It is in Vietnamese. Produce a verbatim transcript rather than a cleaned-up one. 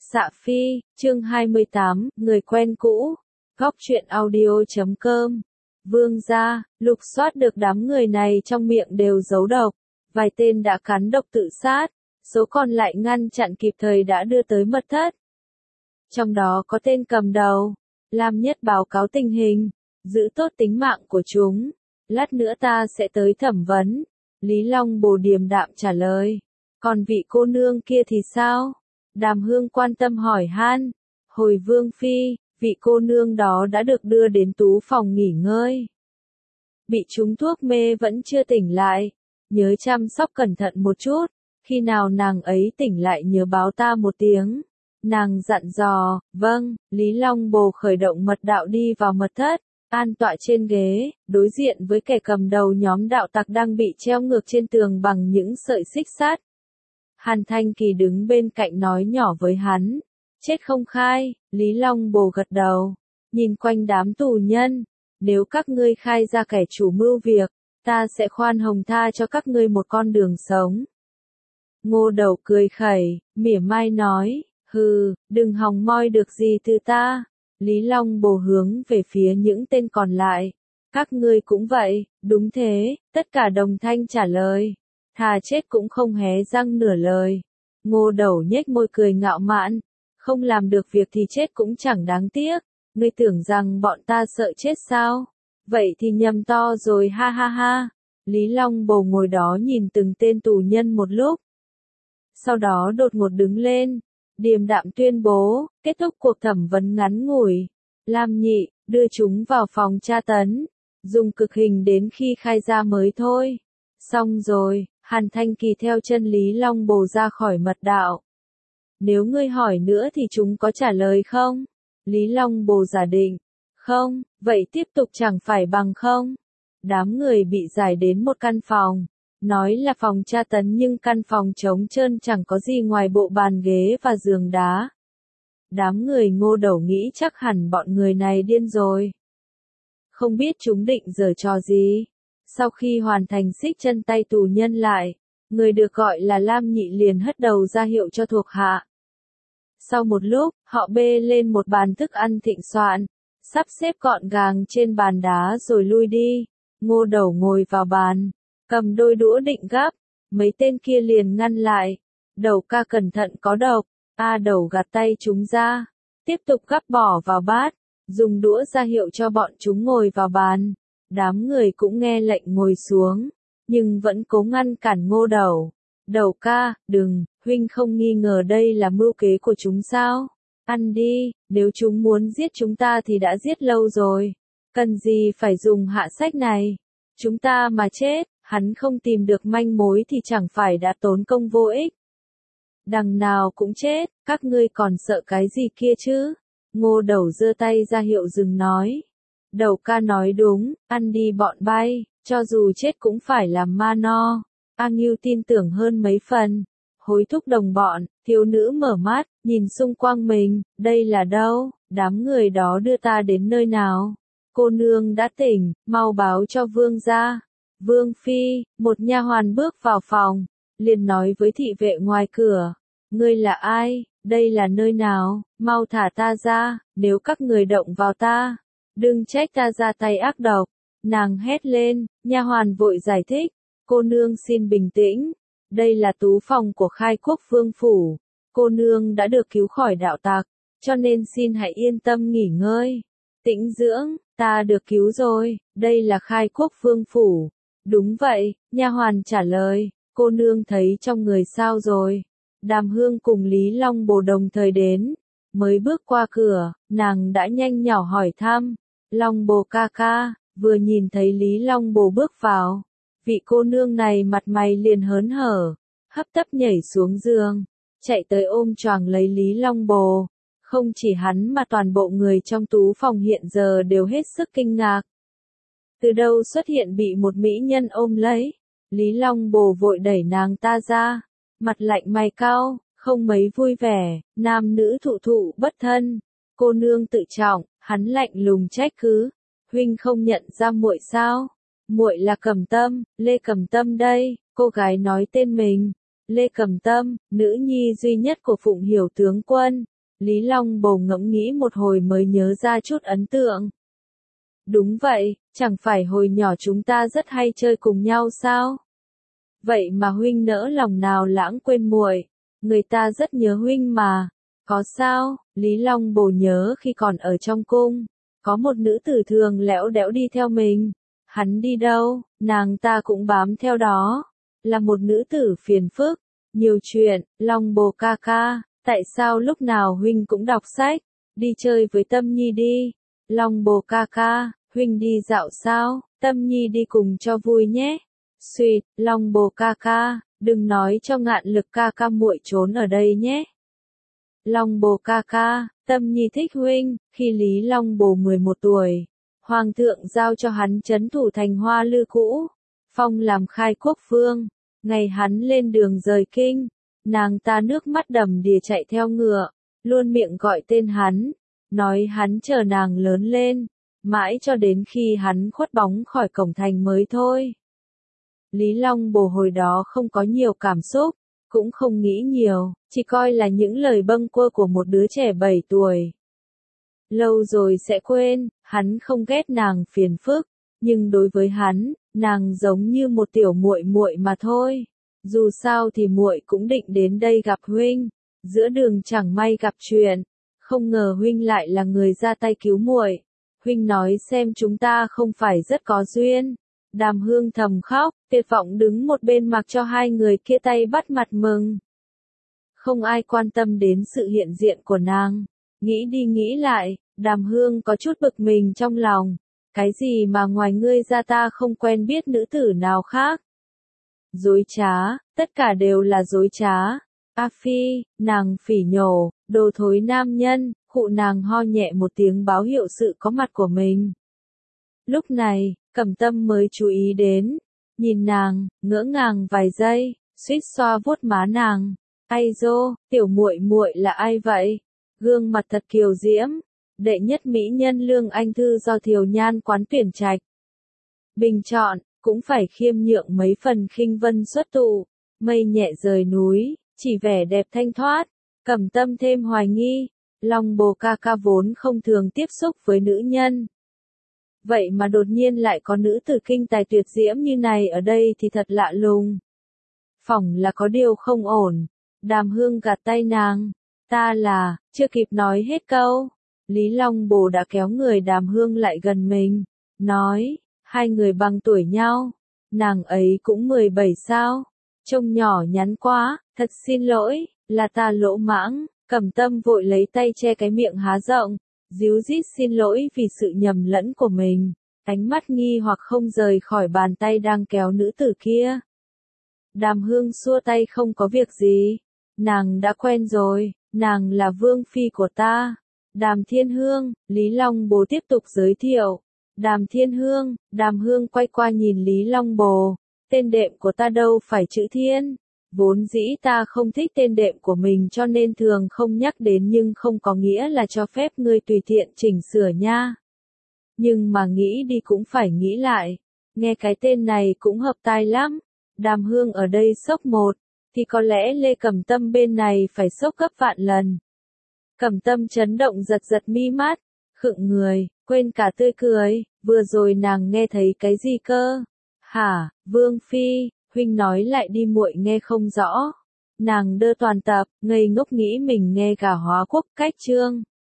Xạ Phi, chương hai mươi tám, người quen cũ. Góc truyện audio chấm com. Vương gia, lục soát được đám người này trong miệng đều giấu độc. Vài tên đã cắn độc tự sát, số còn lại ngăn chặn kịp thời đã đưa tới mật thất. Trong đó có tên cầm đầu. Lam Nhất báo cáo tình hình, giữ tốt tính mạng của chúng. Lát nữa ta sẽ tới thẩm vấn. Lý Long Bồ điềm đạm trả lời. Còn vị cô nương kia thì sao? Đàm Hương quan tâm hỏi han. Hồi Vương Phi, vị cô nương đó đã được đưa đến tú phòng nghỉ ngơi. Bị trúng thuốc mê vẫn chưa tỉnh lại. Nhớ chăm sóc cẩn thận một chút. Khi nào nàng ấy tỉnh lại nhớ báo ta một tiếng. Nàng dặn dò, vâng. Lý Long Bồ khởi động mật đạo đi vào mật thất. An tọa trên ghế, đối diện với kẻ cầm đầu nhóm đạo tặc đang bị treo ngược trên tường bằng những sợi xích sắt. Hàn Thanh Kỳ đứng bên cạnh nói nhỏ với hắn. Chết không khai, Lý Long Bồ gật đầu. Nhìn quanh đám tù nhân. Nếu các ngươi khai ra kẻ chủ mưu việc, ta sẽ khoan hồng tha cho các ngươi một con đường sống. Ngô Đầu cười khẩy, mỉa mai nói. Hừ, đừng hòng moi được gì từ ta. Lý Long Bồ hướng về phía những tên còn lại. Các ngươi cũng vậy, đúng thế, tất cả đồng thanh trả lời. Thà chết cũng không hé răng nửa lời. Ngô Đầu nhếch môi cười ngạo mạn. Không làm được việc thì chết cũng chẳng đáng tiếc. Ngươi tưởng rằng bọn ta sợ chết sao? Vậy thì nhầm to rồi ha ha ha. Lý Long Bồ ngồi đó nhìn từng tên tù nhân một lúc. Sau đó đột ngột đứng lên. Điềm đạm tuyên bố, kết thúc cuộc thẩm vấn ngắn ngủi. Lam Nhị, đưa chúng vào phòng tra tấn. Dùng cực hình đến khi khai ra mới thôi. Xong rồi, Hàn Thanh Kỳ theo chân Lý Long Bồ ra khỏi mật đạo. Nếu ngươi hỏi nữa thì chúng có trả lời không? Lý Long Bồ giả định. Không, vậy tiếp tục chẳng phải bằng không? Đám người bị giải đến một căn phòng. Nói là phòng tra tấn nhưng căn phòng trống trơn chẳng có gì ngoài bộ bàn ghế và giường đá. Đám người Ngô Đầu nghĩ chắc hẳn bọn người này điên rồi. Không biết chúng định giở trò gì. Sau khi hoàn thành xích chân tay tù nhân lại, người được gọi là Lam Nhị liền hất đầu ra hiệu cho thuộc hạ. Sau một lúc, họ bê lên một bàn thức ăn thịnh soạn, sắp xếp gọn gàng trên bàn đá rồi lui đi. Ngô Đầu ngồi vào bàn, cầm đôi đũa định gắp, mấy tên kia liền ngăn lại. Đầu ca cẩn thận có độc. A Đầu gạt tay chúng ra, tiếp tục gắp bỏ vào bát, dùng đũa ra hiệu cho bọn chúng ngồi vào bàn. Đám người cũng nghe lệnh ngồi xuống, nhưng vẫn cố ngăn cản Ngô Đầu. Đầu ca, đừng, huynh không nghi ngờ đây là mưu kế của chúng sao? Ăn đi, nếu chúng muốn giết chúng ta thì đã giết lâu rồi. Cần gì phải dùng hạ sách này? Chúng ta mà chết, hắn không tìm được manh mối thì chẳng phải đã tốn công vô ích. Đằng nào cũng chết, các ngươi còn sợ cái gì kia chứ? Ngô Đầu giơ tay ra hiệu dừng nói. Đầu ca nói đúng, ăn đi bọn bay, cho dù chết cũng phải làm ma no. A Ngưu tin tưởng hơn mấy phần. Hối thúc đồng bọn, thiếu nữ mở mắt, nhìn xung quanh mình, đây là đâu? Đám người đó đưa ta đến nơi nào? Cô nương đã tỉnh, mau báo cho vương gia. Vương Phi, một nha hoàn bước vào phòng, liền nói với thị vệ ngoài cửa. Ngươi là ai? Đây là nơi nào? Mau thả ta ra, nếu các người động vào ta. Đừng trách ta ra tay ác độc. Nàng hét lên, nha hoàn vội giải thích. Cô nương xin bình tĩnh. Đây là tú phòng của Khai Quốc Vương Phủ. Cô nương đã được cứu khỏi đạo tặc, cho nên xin hãy yên tâm nghỉ ngơi. Tĩnh dưỡng, ta được cứu rồi, đây là Khai Quốc Vương Phủ. Đúng vậy, nha hoàn trả lời, cô nương thấy trong người sao rồi. Đàm Hương cùng Lý Long Bồ đồng thời đến. Mới bước qua cửa, nàng đã nhanh nhỏ hỏi thăm. Long Bồ ca ca, vừa nhìn thấy Lý Long Bồ bước vào. Vị cô nương này mặt mày liền hớn hở, hấp tấp nhảy xuống giường, chạy tới ôm choàng lấy Lý Long Bồ. Không chỉ hắn mà toàn bộ người trong tú phòng hiện giờ đều hết sức kinh ngạc. Từ đâu xuất hiện bị một mỹ nhân ôm lấy? Lý Long Bồ vội đẩy nàng ta ra, mặt lạnh mày cau, không mấy vui vẻ, nam nữ thụ thụ bất thân. Cô nương tự trọng, hắn lạnh lùng trách cứ, huynh không nhận ra muội sao? Muội là Cẩm Tâm, Lê Cẩm Tâm đây. Cô gái nói tên mình. Lê Cẩm Tâm, nữ nhi duy nhất của Phụng Hiểu tướng quân. Lý Long Bồ ngẫm nghĩ một hồi mới nhớ ra chút ấn tượng. Đúng vậy, chẳng phải hồi nhỏ chúng ta rất hay chơi cùng nhau sao? Vậy mà huynh nỡ lòng nào lãng quên muội, người ta rất nhớ huynh mà. Có sao? Lý Long Bồ nhớ khi còn ở trong cung, có một nữ tử thường lẽo đẽo đi theo mình. Hắn đi đâu, nàng ta cũng bám theo đó. Là một nữ tử phiền phức, nhiều chuyện. Long Bồ ca ca, tại sao lúc nào huynh cũng đọc sách, đi chơi với Tâm Nhi đi. Long Bồ ca ca, huynh đi dạo sao, Tâm Nhi đi cùng cho vui nhé. Xuyệt, Long Bồ ca ca, đừng nói cho Ngạn Lực ca ca muội trốn ở đây nhé. Long Bồ ca ca, Tâm Nhi thích huynh. Khi Lý Long Bồ mười một tuổi, Hoàng thượng giao cho hắn trấn thủ thành Hoa Lư cũ, phong làm khai quốc vương. Ngày hắn lên đường rời kinh, nàng ta nước mắt đầm đìa chạy theo ngựa, luôn miệng gọi tên hắn, nói hắn chờ nàng lớn lên, mãi cho đến khi hắn khuất bóng khỏi cổng thành mới thôi. Lý Long Bồ hồi đó không có nhiều cảm xúc, cũng không nghĩ nhiều, chỉ coi là những lời bâng quơ của một đứa trẻ bảy tuổi. Lâu rồi sẽ quên, hắn không ghét nàng phiền phức, nhưng đối với hắn, nàng giống như một tiểu muội muội mà thôi. Dù sao thì muội cũng định đến đây gặp huynh, giữa đường chẳng may gặp chuyện, không ngờ huynh lại là người ra tay cứu muội. Huynh nói xem chúng ta không phải rất có duyên. Đàm Hương thầm khóc, tuyệt vọng đứng một bên mặc cho hai người kia tay bắt mặt mừng. Không ai quan tâm đến sự hiện diện của nàng. Nghĩ đi nghĩ lại, Đàm Hương có chút bực mình trong lòng. Cái gì mà ngoài ngươi ra ta không quen biết nữ tử nào khác? Dối trá, tất cả đều là dối trá. A Phi, nàng phỉ nhổ, đồ thối nam nhân. Khụ nàng ho nhẹ một tiếng báo hiệu sự có mặt của mình. Lúc này, Cẩm Tâm mới chú ý đến, nhìn nàng, ngỡ ngàng vài giây, suýt xoa vuốt má nàng. Ai dô, tiểu muội muội là ai vậy? Gương mặt thật kiều diễm, đệ nhất mỹ nhân Lương Anh Thư do Thiều Nhan quán tuyển trạch bình chọn, cũng phải khiêm nhượng mấy phần khinh vân xuất tụ, mây nhẹ rời núi, chỉ vẻ đẹp thanh thoát. Cẩm Tâm thêm hoài nghi, Long Bồ ca ca vốn không thường tiếp xúc với nữ nhân. Vậy mà đột nhiên lại có nữ tử kinh tài tuyệt diễm như này ở đây thì thật lạ lùng. Phỏng là có điều không ổn. Đàm Hương gạt tay nàng. Ta là, chưa kịp nói hết câu. Lý Long Bồ đã kéo người Đàm Hương lại gần mình. Nói, hai người bằng tuổi nhau. Nàng ấy cũng mười bảy sao. Trông nhỏ nhắn quá, thật xin lỗi, là ta lỗ mãng. Cẩm Tâm vội lấy tay che cái miệng há rộng, díu dít xin lỗi vì sự nhầm lẫn của mình, ánh mắt nghi hoặc không rời khỏi bàn tay đang kéo nữ tử kia. Đàm Hương xua tay không có việc gì, nàng đã quen rồi, nàng là vương phi của ta. Đàm Thiên Hương, Lý Long Bồ tiếp tục giới thiệu. Đàm Thiên Hương, Đàm Hương quay qua nhìn Lý Long Bồ, tên đệm của ta đâu phải chữ Thiên. Vốn dĩ ta không thích tên đệm của mình cho nên thường không nhắc đến nhưng không có nghĩa là cho phép ngươi tùy tiện chỉnh sửa nha. Nhưng mà nghĩ đi cũng phải nghĩ lại, nghe cái tên này cũng hợp tai lắm. Đàm Hương ở đây sốc một, thì có lẽ Lê Cẩm Tâm bên này phải sốc gấp vạn lần. Cẩm Tâm chấn động giật giật mi mắt, khựng người, quên cả tươi cười, vừa rồi nàng nghe thấy cái gì cơ? Hả, Vương Phi? Huynh nói lại đi muội nghe không rõ. Nàng đơ toàn tập, ngây ngốc nghĩ mình nghe gà hóa quốc cách chương.